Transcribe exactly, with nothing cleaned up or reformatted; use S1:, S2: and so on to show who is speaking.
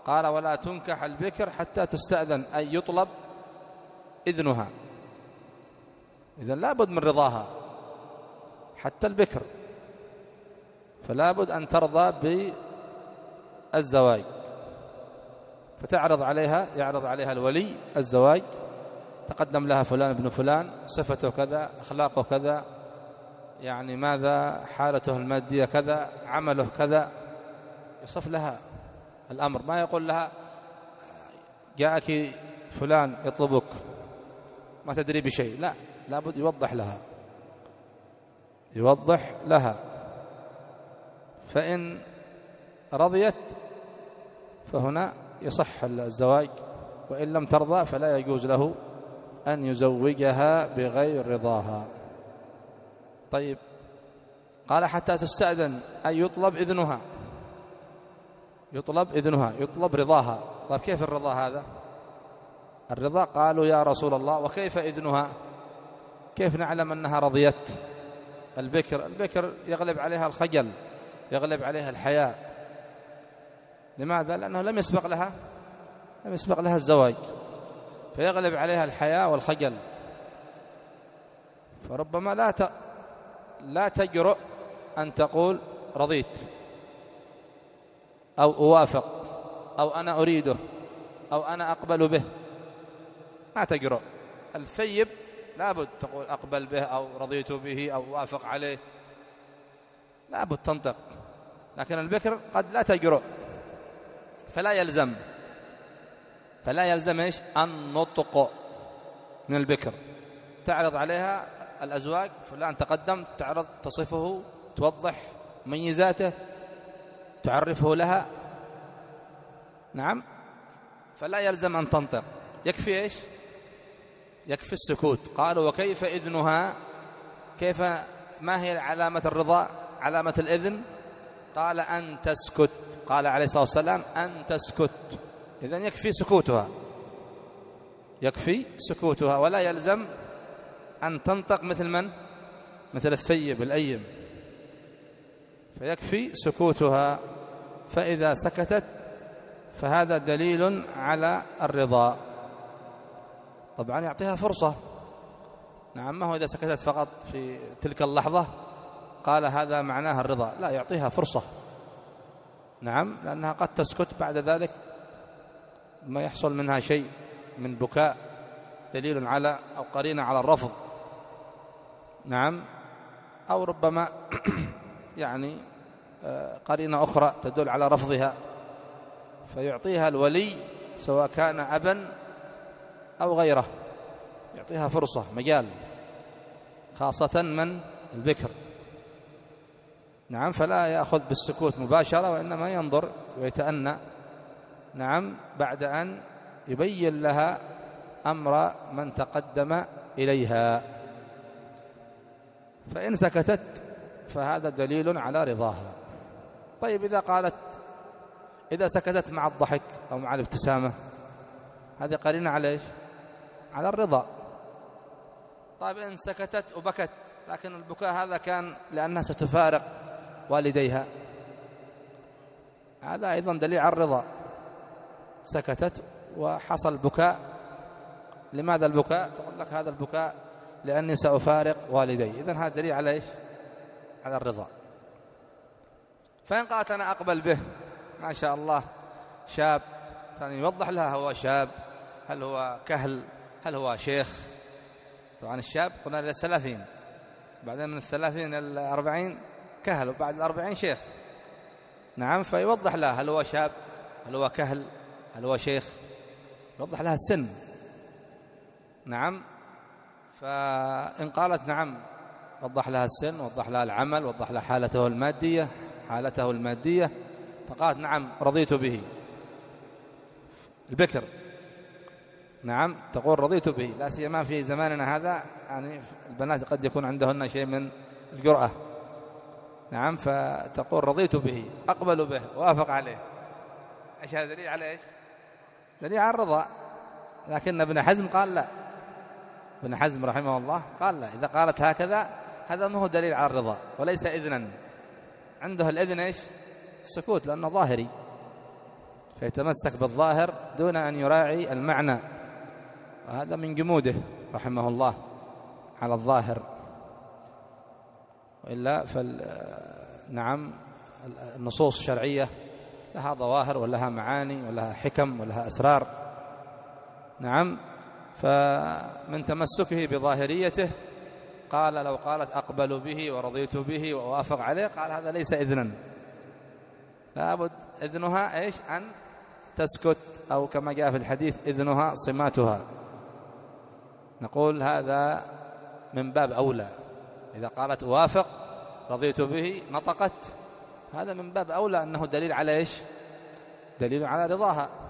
S1: قال ولا تنكح البكر حتى تستأذن، أي يطلب إذنها. إذن لا بد من رضاها حتى البكر، فلا بد أن ترضى بالزواج، فتعرض عليها، يعرض عليها الولي الزواج، تقدم لها فلان ابن فلان، صفته كذا، أخلاقه كذا، يعني ماذا حالته المادية كذا، عمله كذا، يصف لها الأمر. ما يقول لها جاءك فلان يطلبك ما تدري بشيء، لا، لابد يوضح لها، يوضح لها. فإن رضيت فهنا يصح الزواج، وإن لم ترضى فلا يجوز له أن يزوجها بغير رضاها. طيب، قال حتى تستأذن، أي يطلب إذنها، يطلب إذنها، يطلب رضاها. طيب كيف الرضا هذا؟ الرضا قالوا يا رسول الله وكيف إذنها؟ كيف نعلم أنها رضيت؟ البكر البكر يغلب عليها الخجل، يغلب عليها الحياء. لماذا؟ لأنه لم يسبق لها لم يسبق لها الزواج، فيغلب عليها الحياء والخجل، فربما لا ت... لا تجرؤ أن تقول رضيت أو أوافق أو أنا أريده أو أنا أقبل به، ما تجرؤ. الثيب لابد تقول أقبل به أو رضيت به أو وافق عليه، لابد تنطق. لكن البكر قد لا تجرؤ، فلا يلزم فلا يلزم إيش؟ النطق من البكر. تعرض عليها الأزواج، فلان تقدم، تعرض، تصفه، توضح مميزاته، تعرفه لها، نعم، فلا يلزم أن تنطق، يكفي إيش؟ يكفي السكوت. قالوا وكيف إذنها؟ كيف، ما هي علامة الرضا، علامة الإذن؟ قال أن تسكت. قال عليه الصلاة والسلام أن تسكت. إذن يكفي سكوتها، يكفي سكوتها، ولا يلزم أن تنطق مثل من؟ مثل الثيب الأيم، فيكفي سكوتها. فإذا سكتت فهذا دليل على الرضا. طبعا يعطيها فرصة، نعم، ما هو إذا سكتت فقط في تلك اللحظة قال هذا معناها الرضا، لا، يعطيها فرصة، نعم، لأنها قد تسكت بعد ذلك ما يحصل منها شيء من بكاء، دليل على أو قرينة على الرفض، نعم، أو ربما يعني قرينة أخرى تدل على رفضها، فيعطيها الولي سواء كان أبا أو غيره، يعطيها فرصة، مجال، خاصة من البكر، نعم، فلا يأخذ بالسكوت مباشرة، وإنما ينظر ويتأنى، نعم، بعد أن يبين لها أمر من تقدم إليها. فإن سكتت فهذا دليل على رضاها. طيب، إذا قالت، إذا سكتت مع الضحك أو مع الابتسامة، هذه قرينة على إيش؟ على الرضا. طيب، إن سكتت وبكت، لكن البكاء هذا كان لأنها ستفارق والديها، هذا أيضا دليل على الرضا. سكتت وحصل بكاء، لماذا البكاء؟ تقول لك هذا البكاء لأني سأفارق والدي، إذن هذا دليل على إيش؟ على الرضا. فإن قالت أنا أقبل به، ما شاء الله شاب، ثاني يوضح لها هو شاب، هل هو كهل، هل هو شيخ. طبعا الشاب قلنا إلى الثلاثين، بعدين من الثلاثين إلى الأربعين كهل، وبعد الأربعين شيخ، نعم، فيوضح لها هل هو شاب، هل هو كهل، هل هو شيخ، يوضح لها السن، نعم. فإن قالت نعم، وضح لها السن، وضح لها العمل، وضح لها حالته المادية حالته المادية فقالت نعم رضيت به، البكر، نعم، تقول رضيت به، لا سيما في زماننا هذا، يعني البنات قد يكون عندهن شيء من الجرأة، نعم، فتقول رضيت به، أقبل به، وافق عليه. ايش هذا دليل على ايش؟ دليل على الرضا. لكن ابن حزم قال لا، ابن حزم رحمه الله قال لا، إذا قالت هكذا هذا ما هو دليل على الرضا وليس إذنا. عنده الإذن ايش؟ السكوت، لأنه ظاهري، فيتمسك بالظاهر دون أن يراعي المعنى، وهذا من جموده رحمه الله على الظاهر. وإلا فال نعم النصوص الشرعية لها ظواهر ولها معاني ولها حكم ولها أسرار. نعم، فمن تمسكه بظاهريته قال لو قالت أقبل به ورضيت به ووافق عليه، قال هذا ليس إذنا، لابد إذنها إيش؟ أن تسكت، أو كما جاء في الحديث إذنها صماتها. نقول هذا من باب أولى، إذا قالت أوافق رضيت به نطقت، هذا من باب أولى أنه دليل على إيش؟ دليل على رضاها.